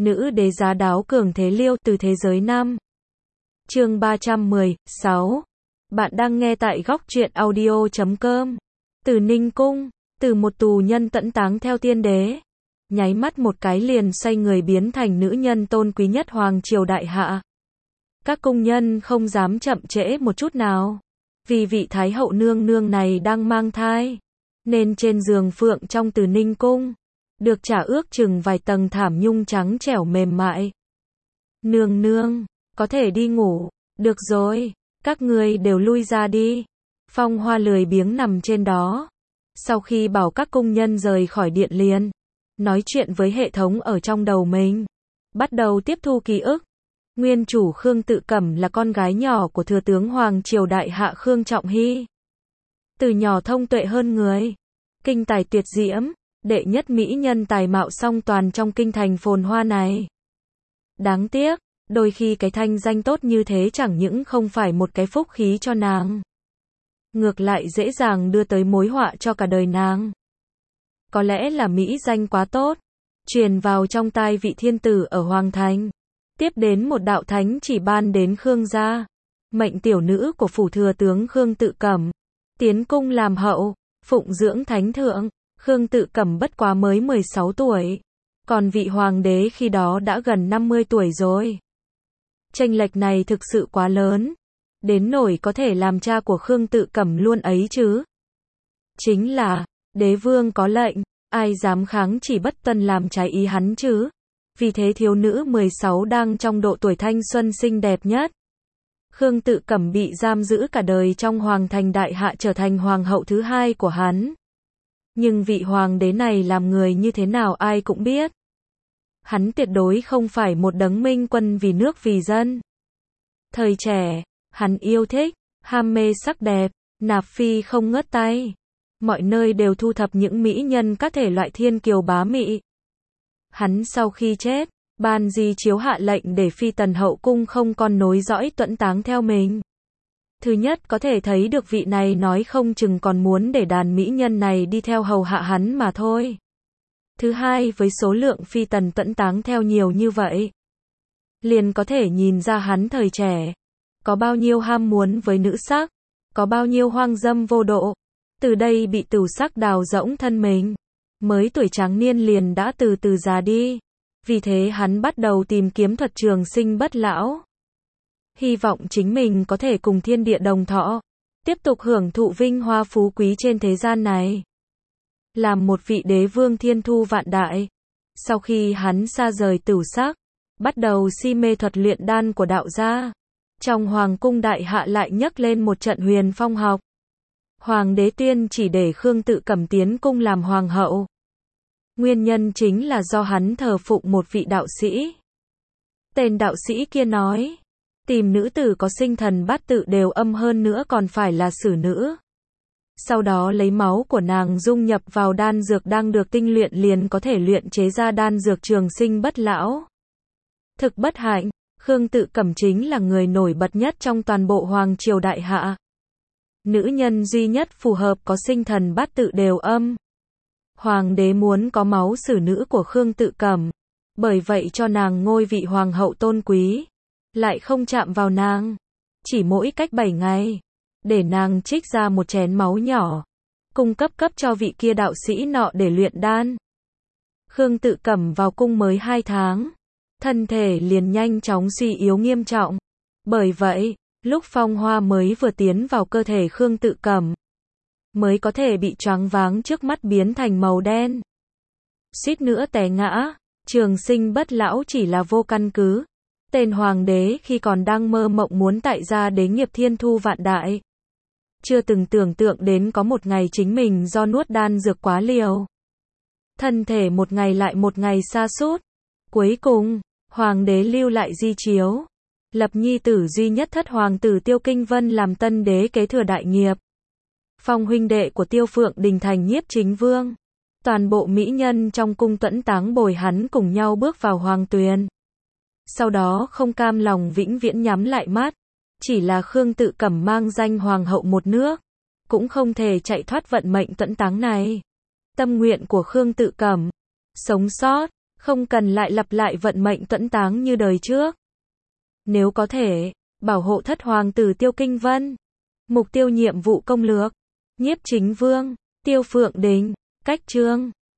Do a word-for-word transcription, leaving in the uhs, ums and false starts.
nữ đế giá đáo cường thế liêu từ thế giới năm. Chương ba trăm mười sáu. Bạn đang nghe tại góc truyện audio chấm com. Từ Ninh Cung, từ một tù nhân tẫn táng theo tiên đế, nháy mắt một cái liền xoay người biến thành nữ nhân tôn quý nhất hoàng triều đại hạ. Các cung nhân không dám chậm trễ một chút nào, vì vị thái hậu nương nương này đang mang thai, nên trên giường phượng trong Từ Ninh Cung được trả ước chừng vài tầng thảm nhung trắng trẻo mềm mại. Nương nương, có thể đi ngủ, được rồi, các ngươi đều lui ra đi. Phong Hoa lười biếng nằm trên đó. Sau khi bảo các cung nhân rời khỏi điện liền, nói chuyện với hệ thống ở trong đầu mình, bắt đầu tiếp thu ký ức. Nguyên chủ Khương Tự Cẩm là con gái nhỏ của thừa tướng Hoàng triều đại hạ Khương Trọng Hy. Từ nhỏ thông tuệ hơn người, kinh tài tuyệt diễm, đệ nhất mỹ nhân tài mạo song toàn trong kinh thành phồn hoa này. Đáng tiếc, đôi khi cái thanh danh tốt như thế chẳng những không phải một cái phúc khí cho nàng, ngược lại dễ dàng đưa tới mối họa cho cả đời nàng. Có lẽ là mỹ danh quá tốt, truyền vào trong tai vị thiên tử ở Hoàng thành. Tiếp đến một đạo thánh chỉ ban đến Khương gia, mệnh tiểu nữ của phủ thừa tướng Khương Tự Cẩm tiến cung làm hậu, phụng dưỡng thánh thượng. Khương Tự Cẩm bất quá mới mười sáu tuổi, còn vị hoàng đế khi đó đã gần năm mươi tuổi rồi. Chênh lệch này thực sự quá lớn, đến nỗi có thể làm cha của Khương Tự Cẩm luôn ấy chứ. Chính là, đế vương có lệnh, ai dám kháng chỉ bất tuân làm trái ý hắn chứ. Vì thế thiếu nữ mười sáu đang trong độ tuổi thanh xuân xinh đẹp nhất, Khương Tự Cẩm bị giam giữ cả đời trong Hoàng thành đại hạ, trở thành hoàng hậu thứ hai của hắn. Nhưng vị hoàng đế này làm người như thế nào ai cũng biết. Hắn tuyệt đối không phải một đấng minh quân vì nước vì dân. Thời trẻ, hắn yêu thích, ham mê sắc đẹp, nạp phi không ngớt tay. Mọi nơi đều thu thập những mỹ nhân các thể loại thiên kiều bá mị. Hắn sau khi chết, ban di chiếu hạ lệnh để phi tần hậu cung không con nối dõi tuẫn táng theo mình. Thứ nhất có thể thấy được vị này nói không chừng còn muốn để đàn mỹ nhân này đi theo hầu hạ hắn mà thôi. Thứ hai, với số lượng phi tần tuẫn táng theo nhiều như vậy, liền có thể nhìn ra hắn thời trẻ có bao nhiêu ham muốn với nữ sắc, có bao nhiêu hoang dâm vô độ. Từ đây bị tửu sắc đào rỗng thân mình, mới tuổi tráng niên liền đã từ từ già đi. Vì thế hắn bắt đầu tìm kiếm thuật trường sinh bất lão, hy vọng chính mình có thể cùng thiên địa đồng thọ, tiếp tục hưởng thụ vinh hoa phú quý trên thế gian này, làm một vị đế vương thiên thu vạn đại. Sau khi hắn xa rời tửu sắc, bắt đầu si mê thuật luyện đan của đạo gia, trong hoàng cung đại hạ lại nhấc lên một trận huyền phong học. Hoàng đế tuyên chỉ để Khương Tự Cẩm tiến cung làm hoàng hậu. Nguyên nhân chính là do hắn thờ phụng một vị đạo sĩ. Tên đạo sĩ kia nói, tìm nữ tử có sinh thần bát tự đều âm hơn nữa còn phải là xử nữ. Sau đó lấy máu của nàng dung nhập vào đan dược đang được tinh luyện liền có thể luyện chế ra đan dược trường sinh bất lão. Thực bất hạnh, Khương Tự Cẩm chính là người nổi bật nhất trong toàn bộ hoàng triều đại hạ. Nữ nhân duy nhất phù hợp có sinh thần bát tự đều âm. Hoàng đế muốn có máu xử nữ của Khương Tự Cẩm, bởi vậy cho nàng ngôi vị hoàng hậu tôn quý, lại không chạm vào nàng, chỉ mỗi cách bảy ngày, để nàng trích ra một chén máu nhỏ, cung cấp cấp cho vị kia đạo sĩ nọ để luyện đan. Khương Tự Cẩm vào cung mới hai tháng, thân thể liền nhanh chóng suy yếu nghiêm trọng. Bởi vậy, lúc phong hoa mới vừa tiến vào cơ thể Khương Tự Cẩm, mới có thể bị choáng váng trước mắt biến thành màu đen, suýt nữa té ngã. Trường sinh bất lão chỉ là vô căn cứ. Tên hoàng đế khi còn đang mơ mộng muốn tại gia đế nghiệp thiên thu vạn đại, chưa từng tưởng tượng đến có một ngày chính mình do nuốt đan dược quá liều, thân thể một ngày lại một ngày sa sút. Cuối cùng, hoàng đế lưu lại di chiếu, lập nhi tử duy nhất thất hoàng tử Tiêu Kinh Vân làm tân đế kế thừa đại nghiệp. Phong huynh đệ của Tiêu Phượng Đình thành nhiếp chính vương. Toàn bộ mỹ nhân trong cung tuẫn táng bồi hắn cùng nhau bước vào hoàng tuyền. Sau đó không cam lòng vĩnh viễn nhắm lại mắt, chỉ là Khương Tự Cẩm mang danh hoàng hậu một nước, cũng không thể chạy thoát vận mệnh tuẫn táng này. Tâm nguyện của Khương Tự Cẩm, sống sót, Không cần lại lặp lại vận mệnh tuẫn táng như đời trước. Nếu có thể, bảo hộ thất hoàng tử Tiêu Kinh Vân. Mục tiêu nhiệm vụ công lược. Nhiếp Chính Vương, Tiêu Phượng Đình, Cách Chương.